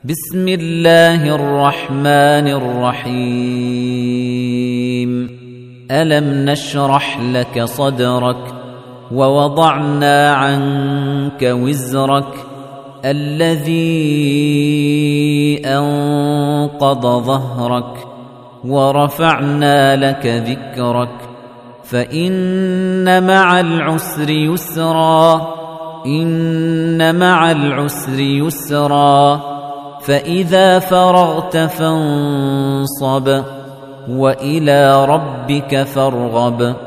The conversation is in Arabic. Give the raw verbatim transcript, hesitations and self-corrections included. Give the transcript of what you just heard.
بسم الله الرحمن الرحيم ألم نشرح لك صدرك ووضعنا عنك وزرك الذي أنقض ظهرك ورفعنا لك ذكرك فإن مع العسر يسرا إن مع العسر يسرا فإذا فرغت فانصب وإلى ربك فارغب.